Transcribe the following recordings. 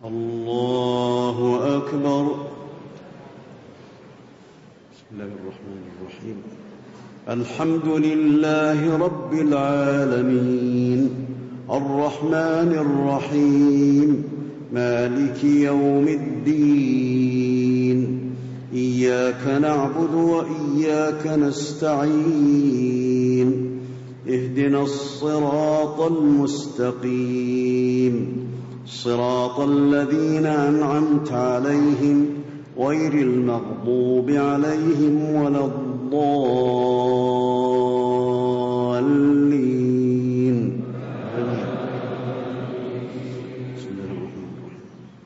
الله أكبر. بسم الله الرحمن الرحيم. الحمد لله رب العالمين، الرحمن الرحيم، مالك يوم الدين، إياك نعبد وإياك نستعين، اهدنا الصراط المستقيم، صراط الذين أنعمت عليهم غير المغضوب عليهم ولا الضالين. بسم الله الرحمن الرحيم.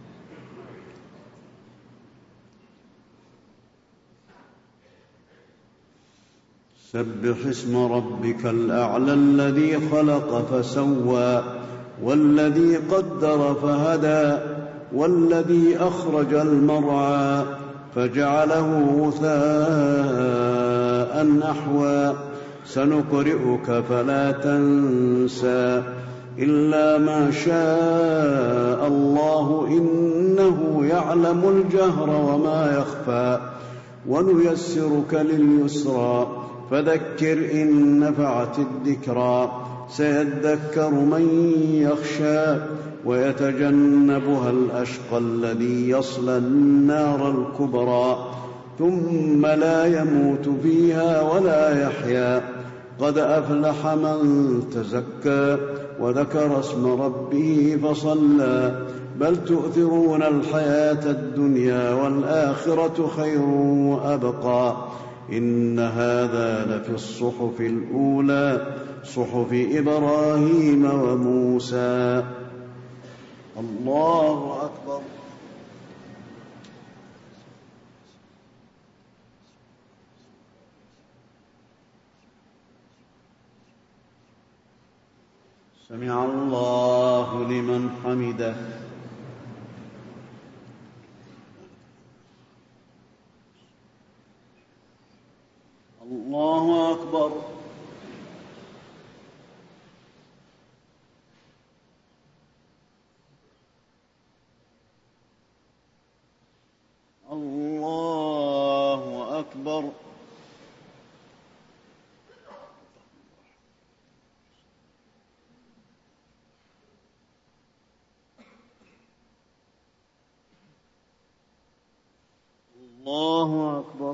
سبح اسم ربك الأعلى الذي خلق فسوى والذي قدر فهدى والذي أخرج المرعى فجعله غثاء أحوى سنقرئك فلا تنسى إلا ما شاء الله إنه يعلم الجهر وما يخفى ونيسرك لليسرى فذكر إن نفعت الذكرى سيذكر من يخشى ويتجنبها الأشقى الذي يصلى النار الكبرى ثم لا يموت فيها ولا يحيا قد أفلح من تزكى وذكر اسم ربه فصلى بل تؤثرون الحياة الدنيا والآخرة خير وأبقى إن هذا لفي الصحف الأولى صحف إبراهيم وموسى. الله أكبر. سمع الله لمن حمده. الله أكبر. الله أكبر. الله أكبر.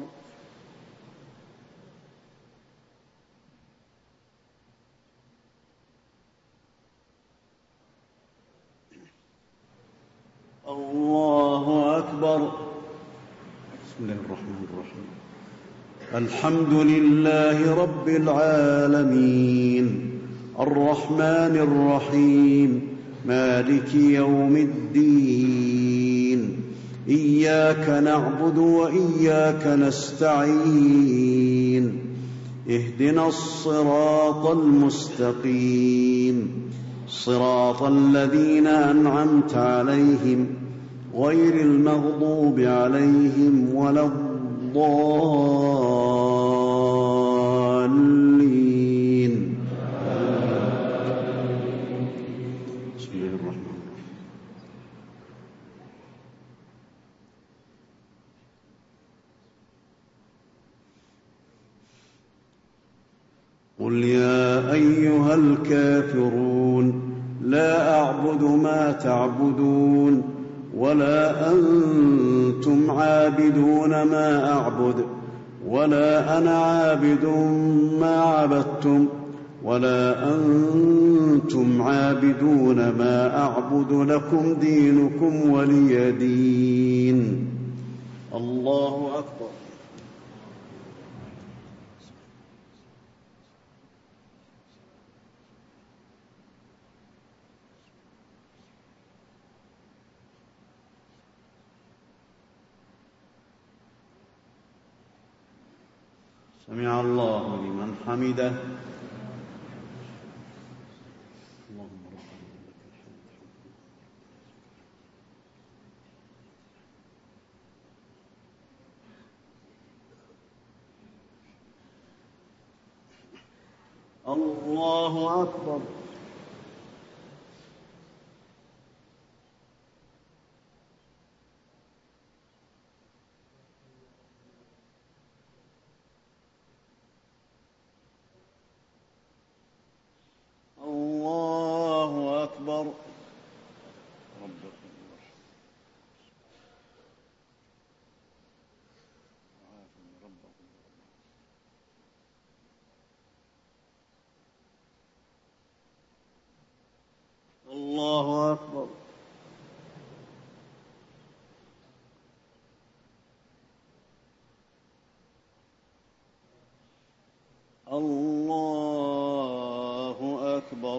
الله أكبر. بسم الله الرحمن الرحيم. الحمد لله رب العالمين، الرحمن الرحيم، مالك يوم الدين، إياك نعبد وإياك نستعين، اهدنا الصراط المستقيم، صراط الذين أنعمت عليهم غير المغضوب عليهم ولا الضالين. بسم الله الرحمن الرحيم. قل يا أيها الكافرون لا أعبد ما تعبدون ولا أنتم عابدون ما أعبد ولا أنا عابد ما عبدتم ولا أنتم عابدون ما أعبد لكم دينكم ولي دين. الله أكبر. سمع الله لمن حمده. اللهم ربنا لك الحمد. الله أكبر. الله أكبر. الله أكبر.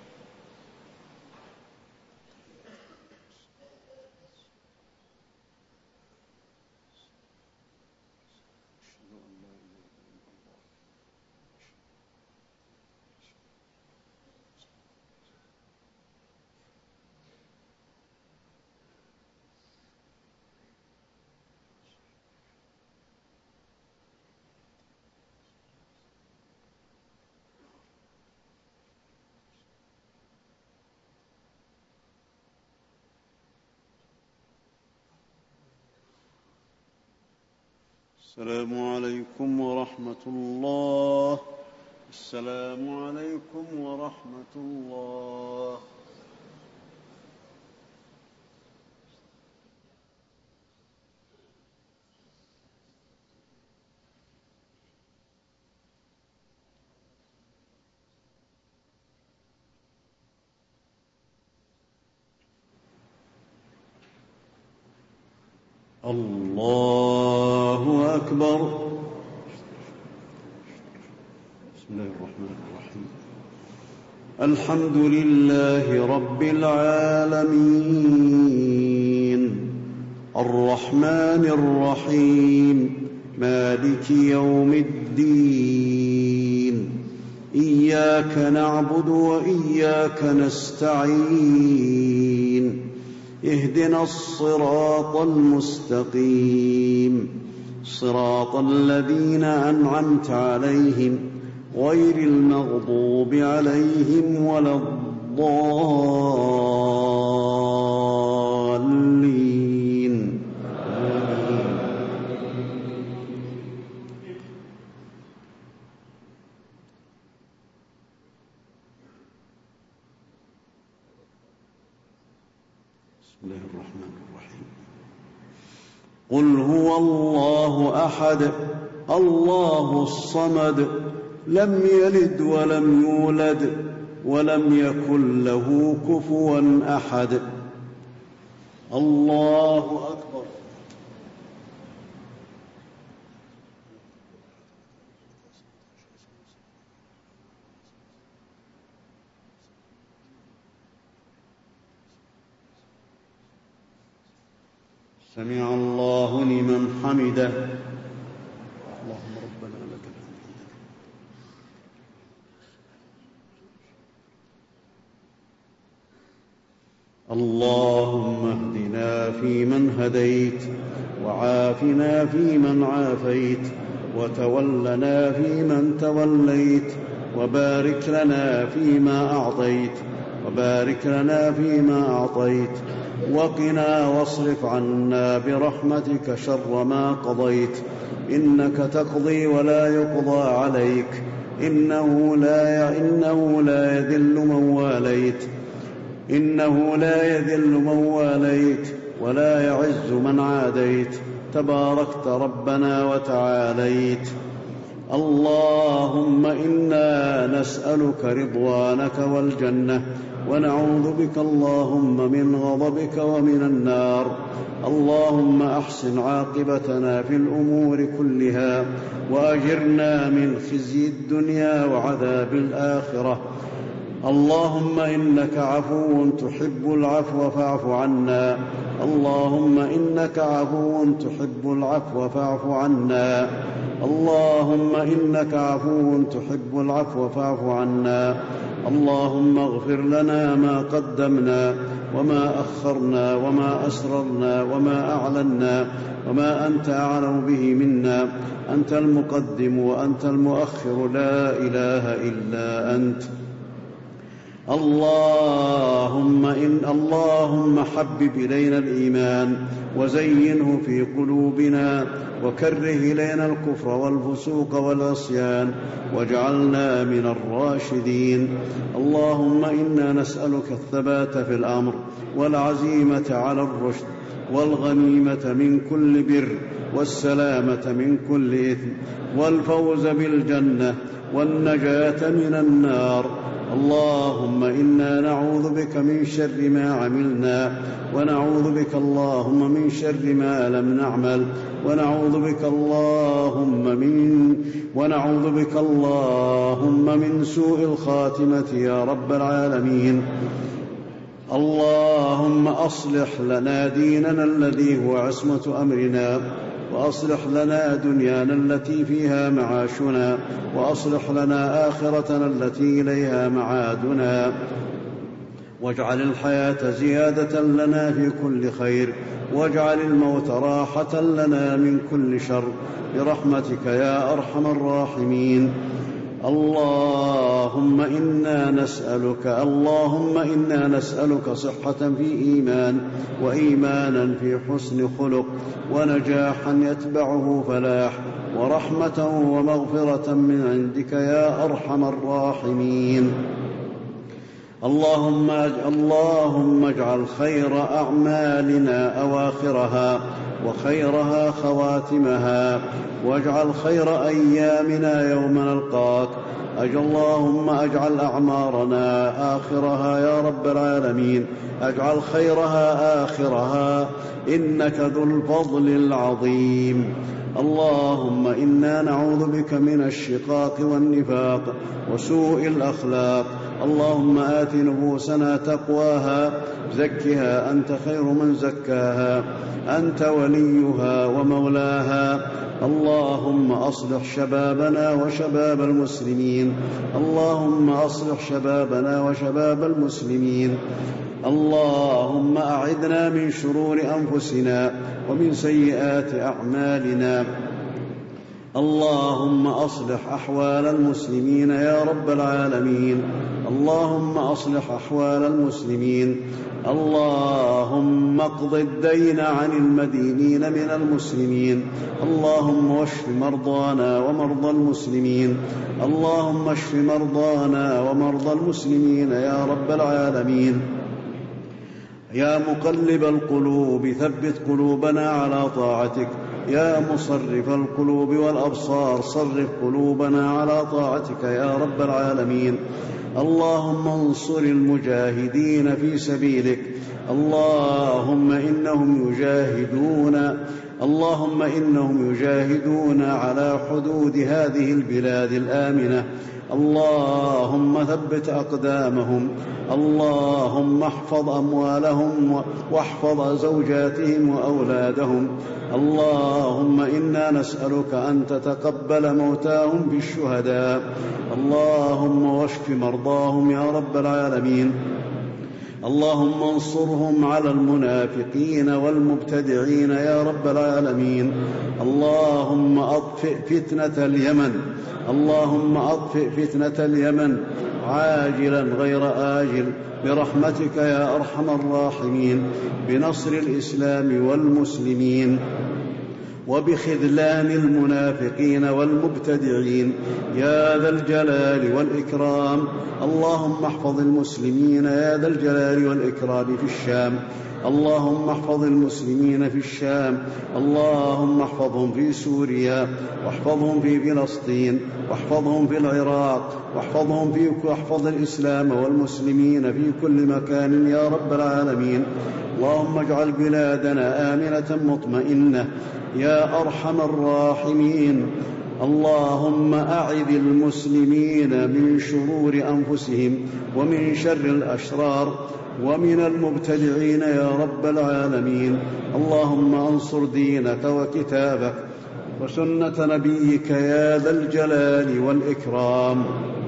السلام عليكم ورحمة الله. السلام عليكم ورحمة الله. الله أكبر. بسم الله الرحمن الرحيم. الحمد لله رب العالمين الرحمن الرحيم مالك يوم الدين إياك نعبد وإياك نستعين اهدنا الصراط المستقيم صراط الذين أنعمت عليهم غير المغضوب عليهم ولا الضالين. بسم الله الرحمن الرحيم. قل هو الله أحد الله الصمد لم يلد ولم يولد ولم يكن له كفوا أحد. الله أكبر. سمع الله لمن حمده. اللهم ربنا لك الحمد. اللهم اهدنا فيمن هديت وعافنا فيمن عافيت وتولنا فيمن توليت وبارك لنا فيما أعطيت وقنا واصرف عنا برحمتك شر ما قضيت إنك تقضي ولا يقضى عليك إنه لا يذل من واليت ولا يعز من عاديت تباركت ربنا وتعاليت. اللهم إنا نسألك رضوانك والجنة ونعوذ بك اللهم من غضبك ومن النار. اللهم أحسن عاقبتنا في الأمور كلها وأجرنا من خزي الدنيا وعذاب الآخرة. اللهم إنك عفو تحب العفو فاعف عنا. اللهم إنك عفو تحب العفو فاعف عنا. اللهم إنك عفو تحب العفو فاعف عنا. اللهم اغفر لنا ما قدمنا وما أخرنا وما أسررنا وما أعلنا وما أنت أعلم به منا. أنت المقدم وأنت المؤخر لا إله إلا أنت. اللهم حبب إلينا الإيمان وزينه في قلوبنا وكره إلينا الكفر والفسوق والعصيان واجعلنا من الراشدين. اللهم إنا نسألك الثبات في الأمر والعزيمة على الرشد والغنيمة من كل بر والسلامة من كل إثم والفوز بالجنة والنجاة من النار. اللهم إنا نعوذ بك من شر ما عملنا، ونعوذ بك اللهم من شر ما لم نعمل، ونعوذ بك اللهم من سوء الخاتمة يا رب العالمين. اللهم أصلح لنا ديننا الذي هو عصمة أمرنا، وأصلح لنا دنيانا التي فيها معاشنا، وأصلح لنا آخرتنا التي إليها معادنا، واجعل الحياة زيادة لنا في كل خير، واجعل الموت راحة لنا من كل شر، برحمتك يا أرحم الراحمين. اللهم إنا نسألك صحة في إيمان، وإيمانا في حسن خلق، ونجاحا يتبعه فلاح، ورحمة ومغفرة من عندك يا أرحم الراحمين. اللهم اجعل خير أعمالنا أواخرها، وخيرها خواتمها، واجعل خير أيامنا يوم نلقاك. اللهم اجعل أعمارنا آخرها يا رب العالمين، اجعل خيرها آخرها، إنك ذو الفضل العظيم. اللهم إنا نعوذ بك من الشقاق والنفاق وسوء الأخلاق. اللهم آت نفوسنا تقواها، زكها أنت خير من زكاها، أنت وليها ومولاها. اللهم أصلح شبابنا وشباب المسلمين، اللهم أصلح شبابنا وشباب المسلمين. اللهم أعذنا من شرور أنفسنا ومن سيئات أعمالنا. اللهم أصلح أحوال المسلمين يا رب العالمين، اللهم أصلح أحوال المسلمين. اللهم اقض الدين عن المدينين من المسلمين. اللهم اشف مرضانا ومرضى المسلمين، اللهم اشف مرضانا ومرضى المسلمين يا رب العالمين. يا مقلب القلوب ثبت قلوبنا على طاعتك، يا مصرف القلوب والأبصار صرف قلوبنا على طاعتك يا رب العالمين. اللهم انصر المجاهدين في سبيلك، اللهم إنهم يجاهدون على حدود هذه البلاد الآمنة. اللهم ثبت أقدامهم، اللهم احفظ أموالهم واحفظ زوجاتهم وأولادهم. اللهم إنا نسألك أن تتقبل موتاهم بالشهداء، اللهم واشف مرضاهم يا رب العالمين. اللهم انصرهم على المنافقين والمبتدعين يا رب العالمين. اللهم أطفئ فتنة اليمن عاجلا غير آجل برحمتك يا أرحم الراحمين، بنصر الإسلام والمسلمين وبخذلان المنافقين والمبتدعين يا ذا الجلال والإكرام. اللهم احفظ المسلمين يا ذا الجلال والإكرام في الشام، اللهم احفظ المسلمين في الشام، اللهم احفظهم في سوريا، واحفظهم في فلسطين، واحفظهم في العراق، واحفظ الإسلام والمسلمين في كل مكان يا رب العالمين. اللهم اجعل بلادنا آمنة مطمئنة يا أرحم الراحمين. اللهم أعذ المسلمين من شرور أنفسهم ومن شر الأشرار ومن المبتدعين يا رب العالمين. اللهم انصر دينك وكتابك وسنة نبيك يا ذا الجلال والإكرام.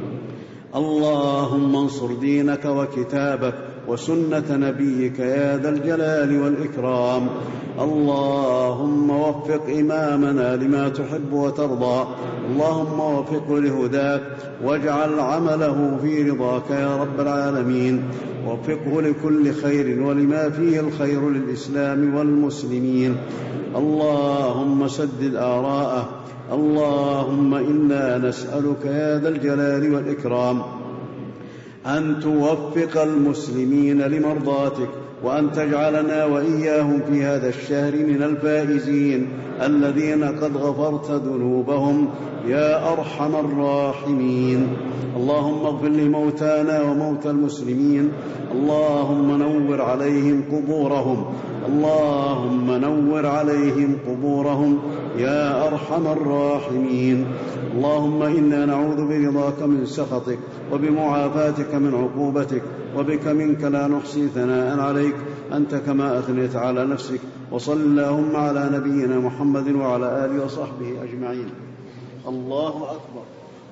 اللهم انصر دينك وكتابك وسنة نبيك يا ذا الجلال والإكرام. اللهم وفق إمامنا لما تحب وترضى، اللهم وفقه لهداك واجعل عمله في رضاك يا رب العالمين. وفقه لكل خير ولما فيه الخير للإسلام والمسلمين. اللهم سدد آراءه. اللهم إنا نسألك يا ذا الجلال والإكرام أن توفق المسلمين لمرضاتك، وأن تجعلنا وإياهم في هذا الشهر من الفائزين الذين قد غفرت ذنوبهم يا أرحم الراحمين. اللهم اغفر لموتانا وموتى المسلمين، اللهم نور عليهم قبورهم، اللهم نور عليهم قبورهم يا أرحم الراحمين. اللهم إنا نعوذ برضاك من سخطك، وبمعافاتك من عقوبتك، وبك منك لا نحصي ثناء عليك أنت كما أثنيت على نفسك. وصل اللهم على نبينا محمد وعلى آله وصحبه أجمعين. الله أكبر.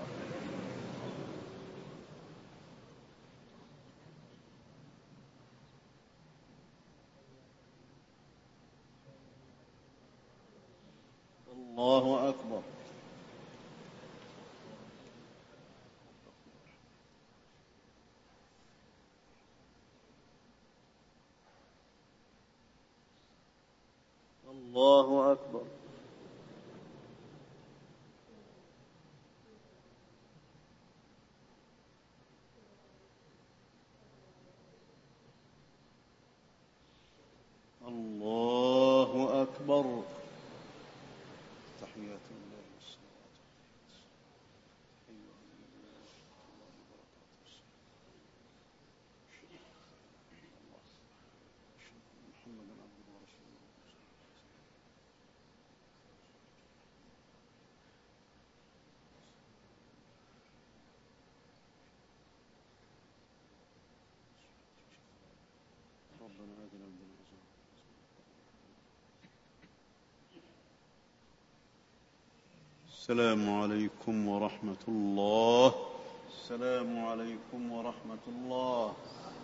الله أكبر. الله أكبر. الله أكبر. تحيات الله والصلاة محمد عبده ورسوله. ربنا آتنا من لدنك رحمة. السلام عليكم ورحمة الله. السلام عليكم ورحمة الله.